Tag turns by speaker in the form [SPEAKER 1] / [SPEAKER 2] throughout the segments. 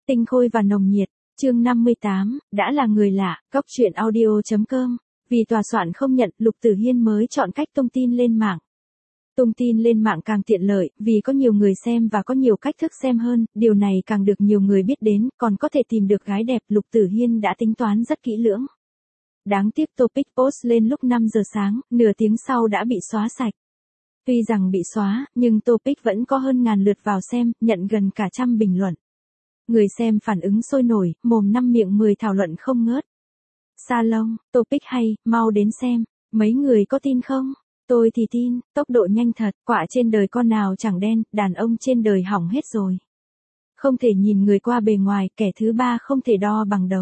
[SPEAKER 1] Tinh khôi và nồng nhiệt. Chương 58, đã là người lạ, góc truyện audio.com. Vì tòa soạn không nhận, Lục Tử Hiên mới chọn cách tung tin lên mạng. Tung tin lên mạng càng tiện lợi, vì có nhiều người xem và có nhiều cách thức xem hơn, điều này càng được nhiều người biết đến, còn có thể tìm được gái đẹp. Lục Tử Hiên đã tính toán rất kỹ lưỡng. Đáng tiếc topic post lên lúc 5 giờ sáng, nửa tiếng sau đã bị xóa sạch. Tuy rằng bị xóa, nhưng topic vẫn có hơn ngàn lượt vào xem, nhận gần cả trăm bình luận. Người xem phản ứng sôi nổi, mồm năm miệng 10 thảo luận không ngớt. Salon, topic hay, mau đến xem. Mấy người có tin không? Tôi thì tin, tốc độ nhanh thật, quạ trên đời con nào chẳng đen, đàn ông trên đời hỏng hết rồi. Không thể nhìn người qua bề ngoài, kẻ thứ ba không thể đo bằng đấu.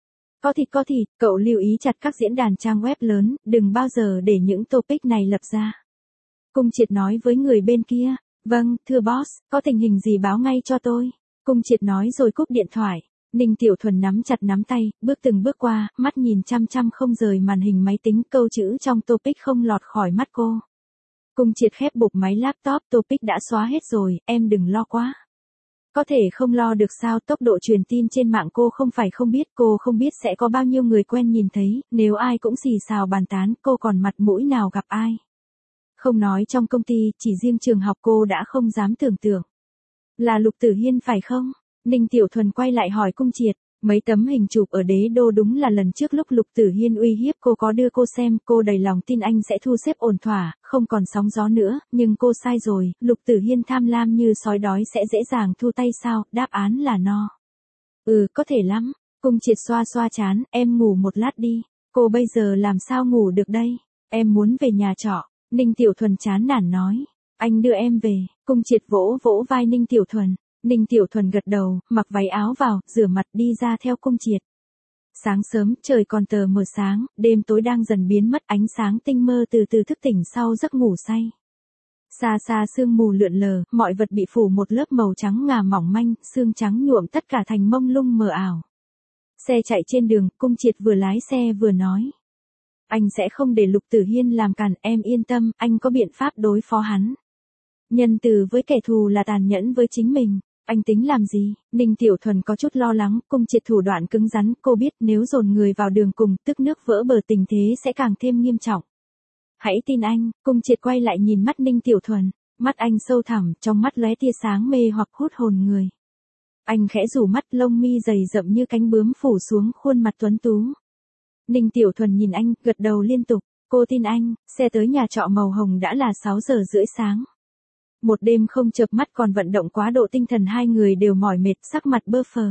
[SPEAKER 1] Có thịt, cậu lưu ý chặt các diễn đàn trang web lớn, đừng bao giờ để những topic này lập ra. Cung Triệt nói với người bên kia, vâng, thưa boss, có tình hình gì báo ngay cho tôi. Cung Triệt nói rồi cúp điện thoại. Ninh Tiểu Thuần nắm chặt nắm tay, bước từng bước qua, mắt nhìn chăm chăm không rời màn hình máy tính, câu chữ trong topic không lọt khỏi mắt cô. Cung Triệt khép bụp máy laptop, topic đã xóa hết rồi, em đừng lo quá. Có thể không lo được sao, tốc độ truyền tin trên mạng cô không phải không biết, cô không biết sẽ có bao nhiêu người quen nhìn thấy, nếu ai cũng xì xào bàn tán, cô còn mặt mũi nào gặp ai. Không nói trong công ty, chỉ riêng trường học cô đã không dám tưởng tượng. Là Lục Tử Hiên phải không? Ninh Tiểu Thuần quay lại hỏi Cung Triệt, mấy tấm hình chụp ở Đế Đô đúng là lần trước lúc Lục Tử Hiên uy hiếp cô có đưa cô xem, cô đầy lòng tin anh sẽ thu xếp ổn thỏa, không còn sóng gió nữa, nhưng cô sai rồi, Lục Tử Hiên tham lam như sói đói sẽ dễ dàng thu tay sao, đáp án là no. Có thể lắm. Cung Triệt xoa xoa trán, em ngủ một lát đi, cô bây giờ làm sao ngủ được đây, em muốn về nhà trọ. Ninh Tiểu Thuần chán nản nói, anh đưa em về. Cung Triệt vỗ vỗ vai Ninh Tiểu Thuần. Ninh Tiểu Thuần gật đầu, mặc váy áo vào, rửa mặt đi ra theo Cung Triệt. Sáng sớm, trời còn tờ mờ sáng, đêm tối đang dần biến mất, ánh sáng tinh mơ từ từ thức tỉnh sau giấc ngủ say. Xa xa sương mù lượn lờ, mọi vật bị phủ một lớp màu trắng ngà mỏng manh, sương trắng nhuộm tất cả thành mông lung mờ ảo. Xe chạy trên đường, Cung Triệt vừa lái xe vừa nói. Anh sẽ không để Lục Tử Hiên làm cản, em yên tâm, anh có biện pháp đối phó hắn. Nhân từ với kẻ thù là tàn nhẫn với chính mình. Anh tính làm gì? Ninh Tiểu Thuần có chút lo lắng, Cung Triệt thủ đoạn cứng rắn, cô biết nếu dồn người vào đường cùng, tức nước vỡ bờ, tình thế sẽ càng thêm nghiêm trọng. Hãy tin anh. Cung Triệt quay lại nhìn mắt Ninh Tiểu Thuần, mắt anh sâu thẳm, trong mắt lóe tia sáng mê hoặc hút hồn người. Anh khẽ rủ mắt, lông mi dày rậm như cánh bướm phủ xuống khuôn mặt tuấn tú. Ninh Tiểu Thuần nhìn anh, gật đầu liên tục, cô tin anh. Xe tới nhà trọ màu hồng đã là 6 giờ rưỡi sáng. Một đêm không chợp mắt còn vận động quá độ tinh thần, hai người đều mỏi mệt, sắc mặt bơ phờ.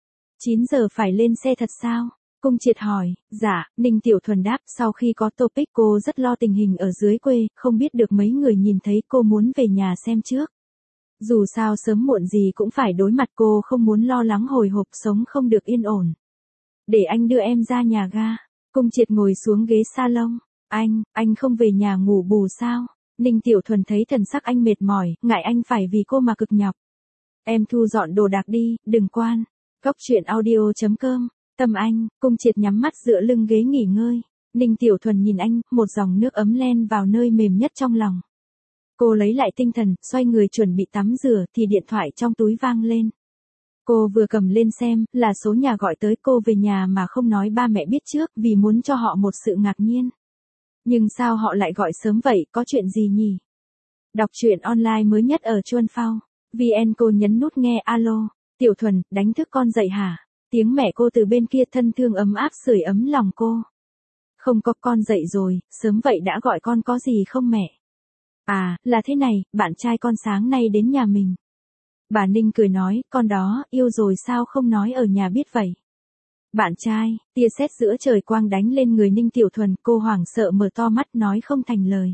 [SPEAKER 1] 9 giờ phải lên xe thật sao? Cung Triệt hỏi. Dạ, Ninh Tiểu Thuần đáp, sau khi có topic cô rất lo tình hình ở dưới quê, không biết được mấy người nhìn thấy, cô muốn về nhà xem trước. Dù sao sớm muộn gì cũng phải đối mặt, cô không muốn lo lắng hồi hộp, sống không được yên ổn. Để anh đưa em ra nhà ga. Cung Triệt ngồi xuống ghế salon. Anh không về nhà ngủ bù sao? Ninh Tiểu Thuần thấy thần sắc anh mệt mỏi, ngại anh phải vì cô mà cực nhọc. Em thu dọn đồ đạc đi, đừng quan. Góc truyện audio.com. Tâm anh. Cung Triệt nhắm mắt dựa lưng ghế nghỉ ngơi. Ninh Tiểu Thuần nhìn anh, một dòng nước ấm len vào nơi mềm nhất trong lòng. Cô lấy lại tinh thần, xoay người chuẩn bị tắm rửa, thì điện thoại trong túi vang lên. Cô vừa cầm lên xem, là số nhà gọi tới, cô về nhà mà không nói ba mẹ biết trước, vì muốn cho họ một sự ngạc nhiên. Nhưng sao họ lại gọi sớm vậy, có chuyện gì nhỉ? Đọc truyện online mới nhất ở Chuan Phao. VN. Cô nhấn nút nghe. Alo, Tiểu Thuần, đánh thức con dậy hả? Tiếng mẹ cô từ bên kia thân thương ấm áp sưởi ấm lòng cô. Không có, con dậy rồi, sớm vậy đã gọi con có gì không mẹ? À, là thế này, bạn trai con sáng nay đến nhà mình. Bà Ninh cười nói, con đó, yêu rồi sao không nói ở nhà biết vậy? Bạn trai, tia sét giữa trời quang đánh lên người Ninh Tiểu Thuần, cô hoảng sợ mở to mắt nói không thành lời.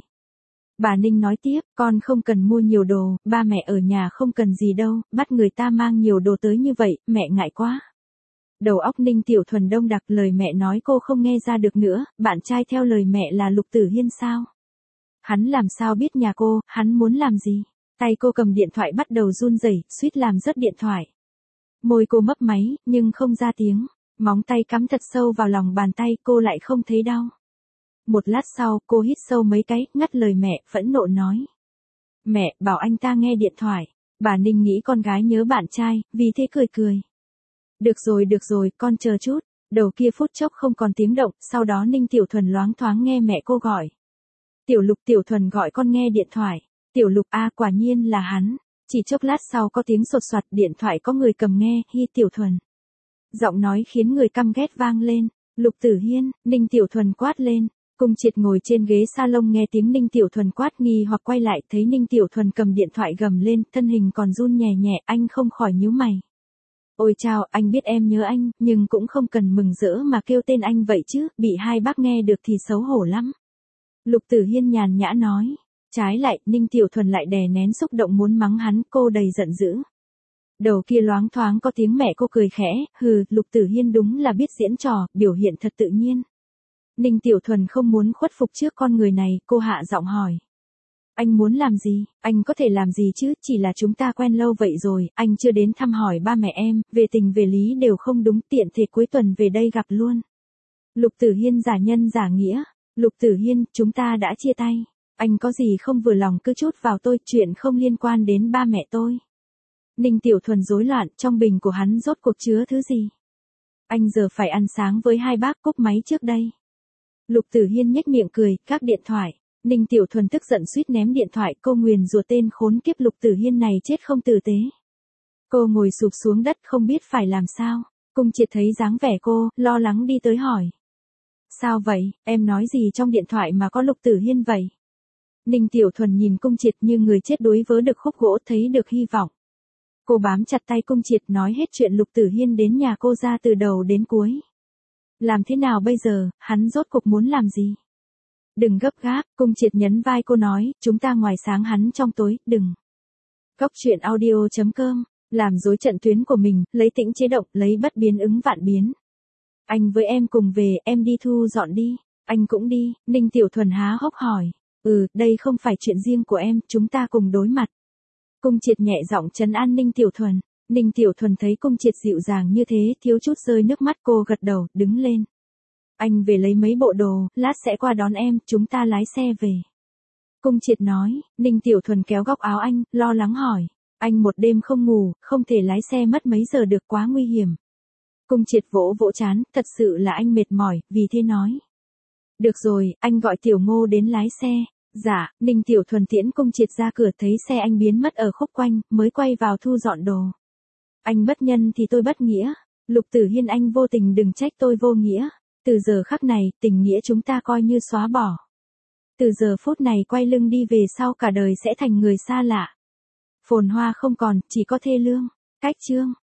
[SPEAKER 1] Bà Ninh nói tiếp, con không cần mua nhiều đồ, ba mẹ ở nhà không cần gì đâu, bắt người ta mang nhiều đồ tới như vậy, mẹ ngại quá. Đầu óc Ninh Tiểu Thuần đông đặc, lời mẹ nói cô không nghe ra được nữa, bạn trai theo lời mẹ là Lục Tử Hiên sao? Hắn làm sao biết nhà cô, hắn muốn làm gì? Tay cô cầm điện thoại bắt đầu run rẩy, suýt làm rớt điện thoại. Môi cô mấp máy, nhưng không ra tiếng. Móng tay cắm thật sâu vào lòng bàn tay, cô lại không thấy đau. Một lát sau, cô hít sâu mấy cái, ngắt lời mẹ, phẫn nộ nói. Mẹ, bảo anh ta nghe điện thoại. Bà Ninh nghĩ con gái nhớ bạn trai, vì thế cười cười. được rồi, con chờ chút. Đầu kia phút chốc không còn tiếng động, sau đó Ninh Tiểu Thuần loáng thoáng nghe mẹ cô gọi. Tiểu Lục, Tiểu Thuần gọi con nghe điện thoại. Tiểu Lục, quả nhiên là hắn. Chỉ chốc lát sau có tiếng sột soạt, điện thoại có người cầm nghe, Hi Tiểu Thuần. Giọng nói khiến người căm ghét vang lên. Lục Tử Hiên, Ninh Tiểu Thuần quát lên. Cung Triệt ngồi trên ghế salon nghe tiếng Ninh Tiểu Thuần quát nghi hoặc quay lại thấy Ninh Tiểu Thuần cầm điện thoại gầm lên, thân hình còn run nhẹ nhẹ, anh không khỏi nhíu mày. Ôi chao, anh biết em nhớ anh, nhưng cũng không cần mừng rỡ mà kêu tên anh vậy chứ, bị hai bác nghe được thì xấu hổ lắm. Lục Tử Hiên nhàn nhã nói. Trái lại, Ninh Tiểu Thuần lại đè nén xúc động muốn mắng hắn, cô đầy giận dữ. Đầu kia loáng thoáng có tiếng mẹ cô cười khẽ, hừ, Lục Tử Hiên đúng là biết diễn trò, biểu hiện thật tự nhiên. Ninh Tiểu Thuần không muốn khuất phục trước con người này, cô hạ giọng hỏi. Anh muốn làm gì? Anh có thể làm gì chứ, chỉ là chúng ta quen lâu vậy rồi, anh chưa đến thăm hỏi ba mẹ em, về tình về lý đều không đúng, tiện thể cuối tuần về đây gặp luôn. Lục Tử Hiên giả nhân giả nghĩa. Lục Tử Hiên, chúng ta đã chia tay. Anh có gì không vừa lòng cứ trút vào tôi, chuyện không liên quan đến ba mẹ tôi. Ninh Tiểu Thuần rối loạn, trong bình của hắn rốt cuộc chứa thứ gì? Anh giờ phải ăn sáng với hai bác, cúp máy trước đây. Lục Tử Hiên nhếch miệng cười, gác điện thoại. Ninh Tiểu Thuần tức giận suýt ném điện thoại, cô nguyền rủa tên khốn kiếp Lục Tử Hiên này chết không tử tế. Cô ngồi sụp xuống đất không biết phải làm sao. Cung Triệt thấy dáng vẻ cô, lo lắng đi tới hỏi. Sao vậy, em nói gì trong điện thoại mà có Lục Tử Hiên vậy? Ninh Tiểu Thuần nhìn Cung Triệt như người chết đuối vớ được khúc gỗ, thấy được hy vọng. Cô bám chặt tay Cung Triệt nói hết chuyện Lục Tử Hiên đến nhà cô ra từ đầu đến cuối. Làm thế nào bây giờ, hắn rốt cuộc muốn làm gì? Đừng gấp gáp, Cung Triệt nhấn vai cô nói, chúng ta ngoài sáng hắn trong tối, đừng. Góc truyện audio.com, làm rối trận tuyến của mình, lấy tĩnh chế động, lấy bất biến ứng vạn biến. Anh với em cùng về, em đi thu dọn đi. Anh cũng đi, Ninh Tiểu Thuần há hốc hỏi. Đây không phải chuyện riêng của em, chúng ta cùng đối mặt. Cung Triệt nhẹ giọng trấn an Ninh Tiểu Thuần. Ninh Tiểu Thuần thấy Cung Triệt dịu dàng như thế, thiếu chút rơi nước mắt, cô gật đầu, đứng lên. Anh về lấy mấy bộ đồ, lát sẽ qua đón em, chúng ta lái xe về. Cung Triệt nói, Ninh Tiểu Thuần kéo góc áo anh, lo lắng hỏi. Anh một đêm không ngủ, không thể lái xe mất mấy giờ được, quá nguy hiểm. Cung Triệt vỗ vỗ trán, thật sự là anh mệt mỏi, vì thế nói. Được rồi, anh gọi Tiểu Ngô đến lái xe. Dạ, Ninh Tiểu Thuần tiễn Cung Triệt ra cửa, thấy xe anh biến mất ở khúc quanh, mới quay vào thu dọn đồ. Anh bất nhân thì tôi bất nghĩa. Lục Tử Hiên, anh vô tình đừng trách tôi vô nghĩa. Từ giờ khắc này, tình nghĩa chúng ta coi như xóa bỏ. Từ giờ phút này quay lưng đi về sau cả đời sẽ thành người xa lạ. Phồn hoa không còn, chỉ có thê lương. Cách chương.